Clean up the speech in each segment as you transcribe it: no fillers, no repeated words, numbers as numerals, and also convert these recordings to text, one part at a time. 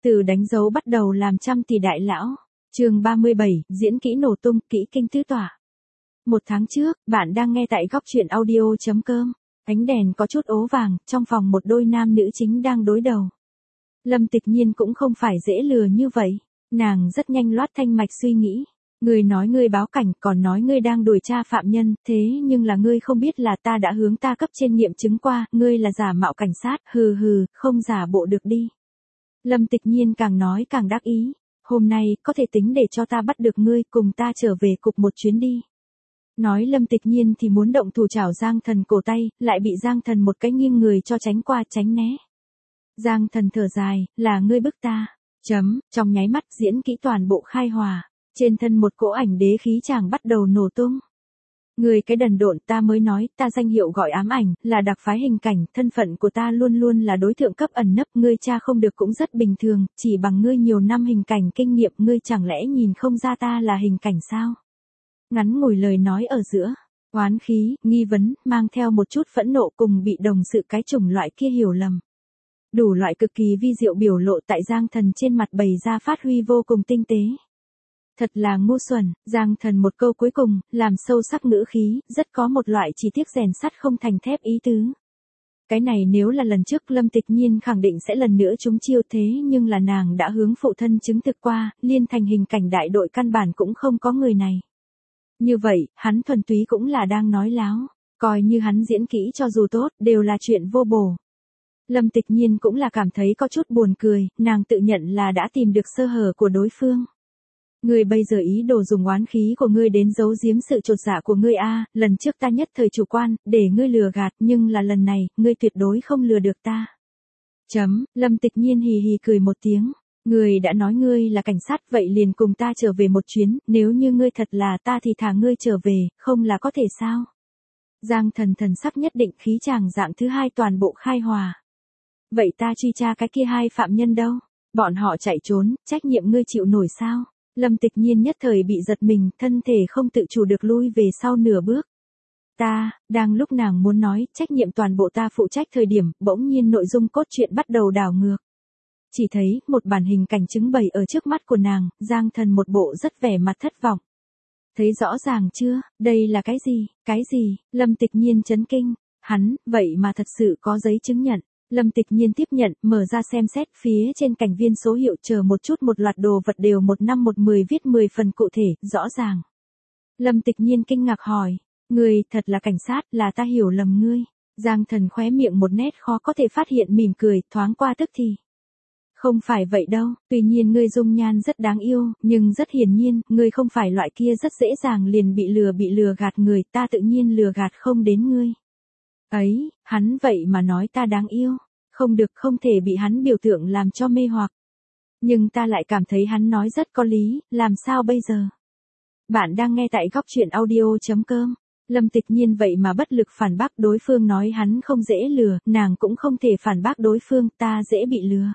Từ đánh dấu bắt đầu làm trăm tỷ đại lão. Chương 37, diễn kỹ nổ tung, kỹ kinh tứ tỏa. Một tháng trước, bạn đang nghe tại góc truyện audio.com. Ánh đèn có chút ố vàng, trong phòng một đôi nam nữ chính đang đối đầu. Lâm Tịch Nhiên cũng không phải dễ lừa như vậy. Nàng rất nhanh loát thanh mạch suy nghĩ. Ngươi nói ngươi báo cảnh, còn nói ngươi đang đuổi tra phạm nhân, thế nhưng là ngươi không biết là ta đã hướng ta cấp trên nghiệm chứng qua, ngươi là giả mạo cảnh sát, hừ, không giả bộ được đi. Lâm Tịch Nhiên càng nói càng đắc ý. Hôm nay, có thể tính để cho ta bắt được ngươi, cùng ta trở về cục một chuyến đi. Nói Lâm Tịch Nhiên thì muốn động thủ chảo Giang Thần cổ tay, lại bị Giang Thần một cái nghiêng người cho tránh qua tránh né. Giang Thần thở dài, là ngươi bức ta. Trong nháy mắt diễn kỹ toàn bộ khai hòa. Trên thân một cỗ ảnh đế khí chàng bắt đầu nổ tung. Người cái đần độn, ta mới nói, ta danh hiệu gọi ám ảnh, là đặc phái hình cảnh, thân phận của ta luôn luôn là đối tượng cấp ẩn nấp, ngươi tra không được cũng rất bình thường, chỉ bằng ngươi nhiều năm hình cảnh kinh nghiệm, ngươi chẳng lẽ nhìn không ra ta là hình cảnh sao? Ngắn ngủi lời nói ở giữa, oán khí, nghi vấn, mang theo một chút phẫn nộ cùng bị đồng sự cái chủng loại kia hiểu lầm. Đủ loại cực kỳ vi diệu biểu lộ tại Giang Thần trên mặt bày ra phát huy vô cùng tinh tế. Thật là ngu xuẩn, Giang Thần một câu cuối cùng, làm sâu sắc ngữ khí, rất có một loại chỉ tiếc rèn sắt không thành thép ý tứ. Cái này nếu là lần trước Lâm Tịch Nhiên khẳng định sẽ lần nữa trúng chiêu thế nhưng là nàng đã hướng phụ thân chứng thực qua, liên thành hình cảnh đại đội căn bản cũng không có người này. Như vậy, hắn thuần túy cũng là đang nói láo, coi như hắn diễn kỹ cho dù tốt, đều là chuyện vô bổ. Lâm Tịch Nhiên cũng là cảm thấy có chút buồn cười, nàng tự nhận là đã tìm được sơ hở của đối phương. Ngươi bây giờ ý đồ dùng oán khí của ngươi đến giấu giếm sự chột dạ của ngươi a, lần trước ta nhất thời chủ quan, để ngươi lừa gạt, nhưng là lần này, ngươi tuyệt đối không lừa được ta. Lâm Tịch Nhiên hì hì cười một tiếng, ngươi đã nói ngươi là cảnh sát vậy liền cùng ta trở về một chuyến, nếu như ngươi thật là ta thì thả ngươi trở về, không là có thể sao? Giang Thần thần sắc nhất định khí chàng dạng thứ hai toàn bộ khai hòa. Vậy ta truy tra cái kia hai phạm nhân đâu? Bọn họ chạy trốn, trách nhiệm ngươi chịu nổi sao? Lâm Tịch Nhiên nhất thời bị giật mình, thân thể không tự chủ được lui về sau nửa bước. Đang lúc nàng muốn nói, trách nhiệm toàn bộ ta phụ trách thời điểm, bỗng nhiên nội dung cốt truyện bắt đầu đảo ngược. Chỉ thấy, một bản hình cảnh chứng bày ở trước mắt của nàng, Giang Thần một bộ rất vẻ mặt thất vọng. Thấy rõ ràng chưa, đây là cái gì, Lâm Tịch Nhiên chấn kinh, hắn, vậy mà thật sự có giấy chứng nhận. Lâm Tịch Nhiên tiếp nhận, mở ra xem xét, phía trên cảnh viên số hiệu chờ một chút một loạt đồ vật đều 1/110 viết 10 phần cụ thể, rõ ràng. Lâm Tịch Nhiên kinh ngạc hỏi, ngươi thật là cảnh sát, là ta hiểu lầm ngươi. Giang Thần khóe miệng một nét khó có thể phát hiện mỉm cười, thoáng qua tức thì. Không phải vậy đâu, tuy nhiên ngươi dung nhan rất đáng yêu, nhưng rất hiển nhiên, ngươi không phải loại kia rất dễ dàng liền bị lừa gạt người, ta tự nhiên lừa gạt không đến ngươi. Ấy, hắn vậy mà nói ta đáng yêu, không được, không thể bị hắn biểu tượng làm cho mê hoặc. Nhưng ta lại cảm thấy hắn nói rất có lý, làm sao bây giờ? Bạn đang nghe tại góc truyện audio.com. Lâm Tịch Nhiên vậy mà bất lực phản bác đối phương nói hắn không dễ lừa, nàng cũng không thể phản bác đối phương, ta dễ bị lừa.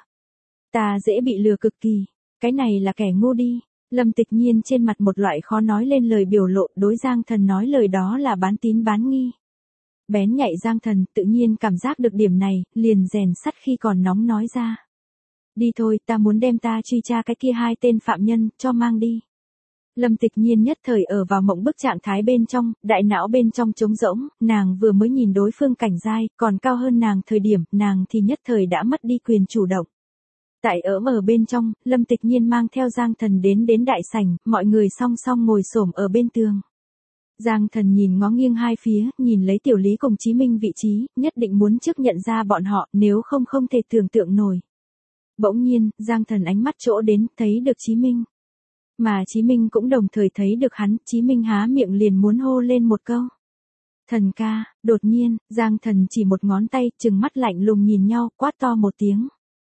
Ta dễ bị lừa cực kỳ, cái này là kẻ ngu đi. Lâm Tịch Nhiên trên mặt một loại khó nói lên lời biểu lộ, đối Giang Thần nói lời đó là bán tín bán nghi. Bén nhạy Giang Thần tự nhiên cảm giác được điểm này, liền rèn sắt khi còn nóng nói ra. Đi thôi, ta muốn đem ta truy tra cái kia hai tên phạm nhân, cho mang đi. Lâm Tịch Nhiên nhất thời ở vào mộng bức trạng thái bên trong, đại não bên trong trống rỗng, nàng vừa mới nhìn đối phương cảnh giai, còn cao hơn nàng thời điểm, nàng thì nhất thời đã mất đi quyền chủ động. Tại ở bên trong, Lâm Tịch Nhiên mang theo Giang Thần đến đại sảnh, mọi người song song ngồi xổm ở bên tường. Giang Thần nhìn ngó nghiêng hai phía, nhìn lấy Tiểu Lý cùng Chí Minh vị trí, nhất định muốn trước nhận ra bọn họ, nếu không không thể tưởng tượng nổi. Bỗng nhiên, Giang Thần ánh mắt chỗ đến, thấy được Chí Minh. Mà Chí Minh cũng đồng thời thấy được hắn, Chí Minh há miệng liền muốn hô lên một câu. Thần ca, đột nhiên, Giang Thần chỉ một ngón tay, trừng mắt lạnh lùng nhìn nhau, quát to một tiếng.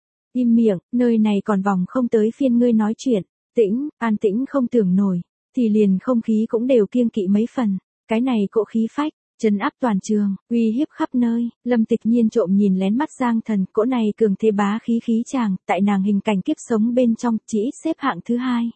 Im miệng, nơi này còn vòng không tới phiên ngươi nói chuyện, an tĩnh không tưởng nổi. Thì liền không khí cũng đều kiêng kỵ mấy phần, cái này cỗ khí phách, trấn áp toàn trường, uy hiếp khắp nơi, Lâm Tịch Nhiên trộm nhìn lén mắt Giang Thần, cỗ này cường thế bá khí chàng, tại nàng hình cảnh kiếp sống bên trong, chỉ xếp hạng thứ hai.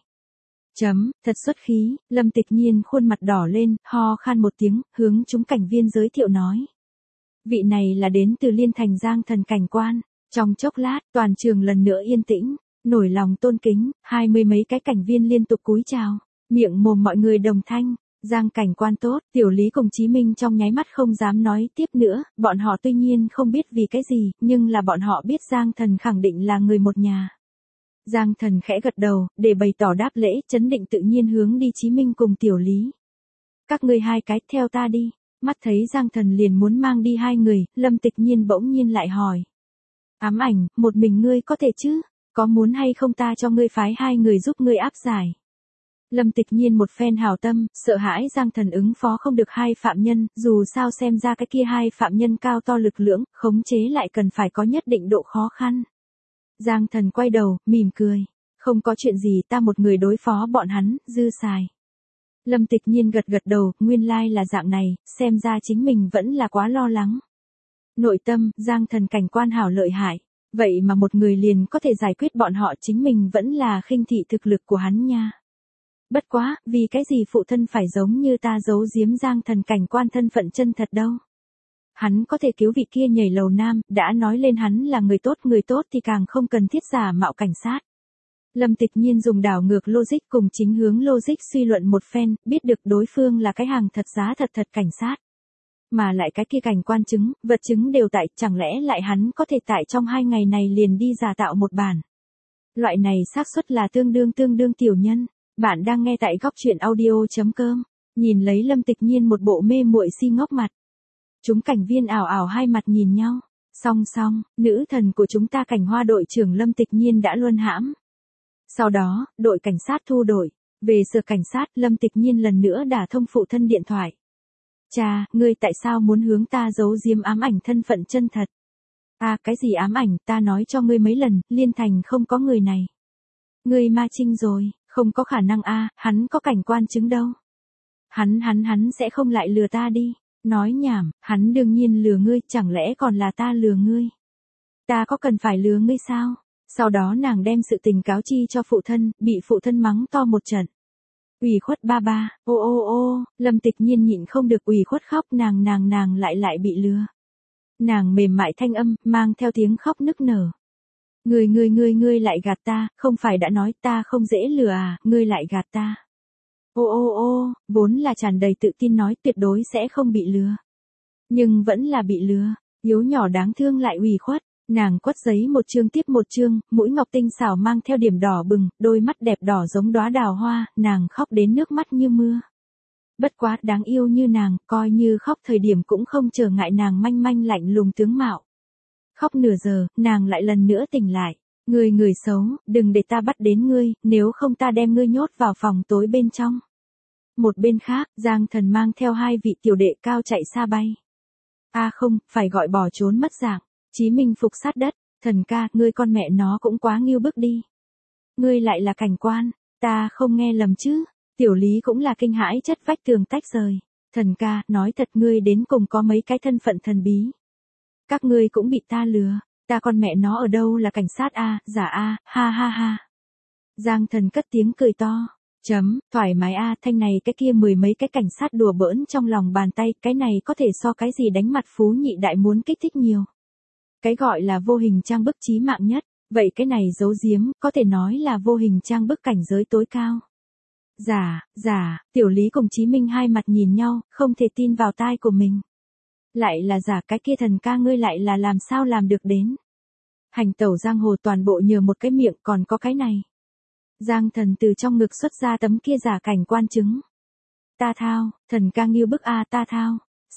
Thật xuất khí, Lâm Tịch Nhiên khuôn mặt đỏ lên, ho khan một tiếng, hướng chúng cảnh viên giới thiệu nói. Vị này là đến từ Liên Thành Giang Thần cảnh quan, trong chốc lát, toàn trường lần nữa yên tĩnh. Nổi lòng tôn kính, 20 mấy cái cảnh viên liên tục cúi chào, miệng mồm mọi người đồng thanh. Giang cảnh quan tốt, Tiểu Lý cùng Chí Minh trong nháy mắt không dám nói tiếp nữa, bọn họ tuy nhiên không biết vì cái gì, nhưng là bọn họ biết Giang Thần khẳng định là người một nhà. Giang Thần khẽ gật đầu, để bày tỏ đáp lễ, chấn định tự nhiên hướng đi Chí Minh cùng Tiểu Lý. Các ngươi hai cái, theo ta đi. Mắt thấy Giang Thần liền muốn mang đi hai người, Lâm Tịch Nhiên bỗng nhiên lại hỏi. Ám ảnh, một mình ngươi có thể chứ? Có muốn hay không ta cho ngươi phái hai người giúp ngươi áp giải? Lâm Tịch Nhiên một phen hảo tâm, sợ hãi Giang Thần ứng phó không được hai phạm nhân, dù sao xem ra cái kia hai phạm nhân cao to lực lưỡng, khống chế lại cần phải có nhất định độ khó khăn. Giang Thần quay đầu, mỉm cười. Không có chuyện gì, ta một người đối phó bọn hắn, dư xài. Lâm Tịch Nhiên gật gật đầu, nguyên lai là dạng này, xem ra chính mình vẫn là quá lo lắng. Nội tâm, Giang Thần cảnh quan hảo lợi hại. Vậy mà một người liền có thể giải quyết bọn họ, chính mình vẫn là khinh thị thực lực của hắn nha. Bất quá, vì cái gì phụ thân phải giống như ta giấu giếm Giang Thần cảnh quan thân phận chân thật đâu. Hắn có thể cứu vị kia nhảy lầu nam, đã nói lên hắn là người tốt thì càng không cần thiết giả mạo cảnh sát. Lâm Tịch Nhiên dùng đảo ngược logic cùng chính hướng logic suy luận một phen, biết được đối phương là cái hàng thật giá thật cảnh sát. Mà lại cái kia cảnh quan chứng, vật chứng đều tại, chẳng lẽ lại hắn có thể tại trong 2 ngày này liền đi giả tạo một bản. Loại này xác suất là tương đương tiểu nhân. Bạn đang nghe tại góc truyện audio.com, nhìn lấy Lâm Tịch Nhiên một bộ mê muội si ngốc mặt. Chúng cảnh viên ảo ảo hai mặt nhìn nhau, song, nữ thần của chúng ta Cảnh Hoa đội trưởng Lâm Tịch Nhiên đã luân hãm. Sau đó, đội cảnh sát thu đổi, về sở cảnh sát Lâm Tịch Nhiên lần nữa đả thông phụ thân điện thoại. Cha, ngươi tại sao muốn hướng ta giấu giếm ám ảnh thân phận chân thật? Cái gì ám ảnh, ta nói cho ngươi mấy lần, Liên Thành không có người này. Ngươi ma trinh rồi. Không có khả năng hắn có cảnh quan chứng đâu. Hắn sẽ không lại lừa ta đi. Nói nhảm, hắn đương nhiên lừa ngươi, chẳng lẽ còn là ta lừa ngươi? Ta có cần phải lừa ngươi sao? Sau đó nàng đem sự tình cáo chi cho phụ thân, bị phụ thân mắng to một trận. Ủy khuất ba ba, ô, Lâm Tịch Nhiên nhịn không được ủy khuất khóc, nàng lại bị lừa. Nàng mềm mại thanh âm, mang theo tiếng khóc nức nở. Ngươi lại gạt ta, không phải đã nói ta không dễ lừa à, ngươi lại gạt ta. Ô, vốn là tràn đầy tự tin nói tuyệt đối sẽ không bị lừa. Nhưng vẫn là bị lừa, yếu nhỏ đáng thương lại ủy khuất, nàng quất giấy một chương tiếp một chương, mũi ngọc tinh xảo mang theo điểm đỏ bừng, đôi mắt đẹp đỏ giống đóa đào hoa, nàng khóc đến nước mắt như mưa. Bất quá đáng yêu như nàng, coi như khóc thời điểm cũng không trở ngại nàng manh lạnh lùng tướng mạo. Khóc nửa giờ, nàng lại lần nữa tỉnh lại. Người xấu, đừng để ta bắt đến ngươi, nếu không ta đem ngươi nhốt vào phòng tối bên trong. Một bên khác, Giang Thần mang theo 2 vị tiểu đệ cao chạy xa bay. Không, phải gọi bỏ trốn mất dạng. Chí Minh phục sát đất, Thần ca, ngươi con mẹ nó cũng quá nghiêu bức đi. Ngươi lại là cảnh quan, ta không nghe lầm chứ. Tiểu Lý cũng là kinh hãi chất vách tường tách rời. Thần ca, nói thật ngươi đến cùng có mấy cái thân phận thần bí. Các ngươi cũng bị ta lừa, ta con mẹ nó ở đâu là cảnh sát giả ha. Giang Thần cất tiếng cười to, thoải mái thanh này cái kia 10 mấy cái cảnh sát đùa bỡn trong lòng bàn tay, cái này có thể so cái gì đánh mặt phú nhị đại muốn kích thích nhiều. Cái gọi là vô hình trang bức chí mạng nhất, vậy cái này giấu giếm, có thể nói là vô hình trang bức cảnh giới tối cao. Giả, Tiểu Lý cùng Chí Minh hai mặt nhìn nhau, không thể tin vào tai của mình. Lại là giả, cái kia thần ca ngươi lại là làm sao làm được đến. Hành tẩu giang hồ toàn bộ nhờ một cái miệng, còn có cái này. Giang Thần từ trong ngực xuất ra tấm kia giả cảnh quan chứng. Ta thao, thần ca nghiêu bức ta thao.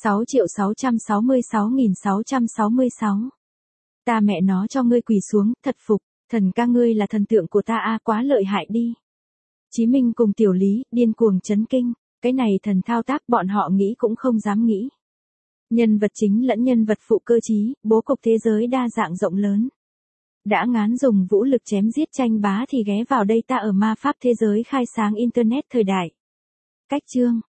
6.666.666. Ta mẹ nó cho ngươi quỳ xuống, thật phục, thần ca ngươi là thần tượng của ta quá lợi hại đi. Chí Minh cùng Tiểu Lý, điên cuồng chấn kinh, cái này thần thao tác bọn họ nghĩ cũng không dám nghĩ. Nhân vật chính lẫn nhân vật phụ cơ trí, bố cục thế giới đa dạng rộng lớn. Đã ngán dùng vũ lực chém giết tranh bá thì ghé vào đây ta ở ma pháp thế giới khai sáng Internet thời đại. Cách chương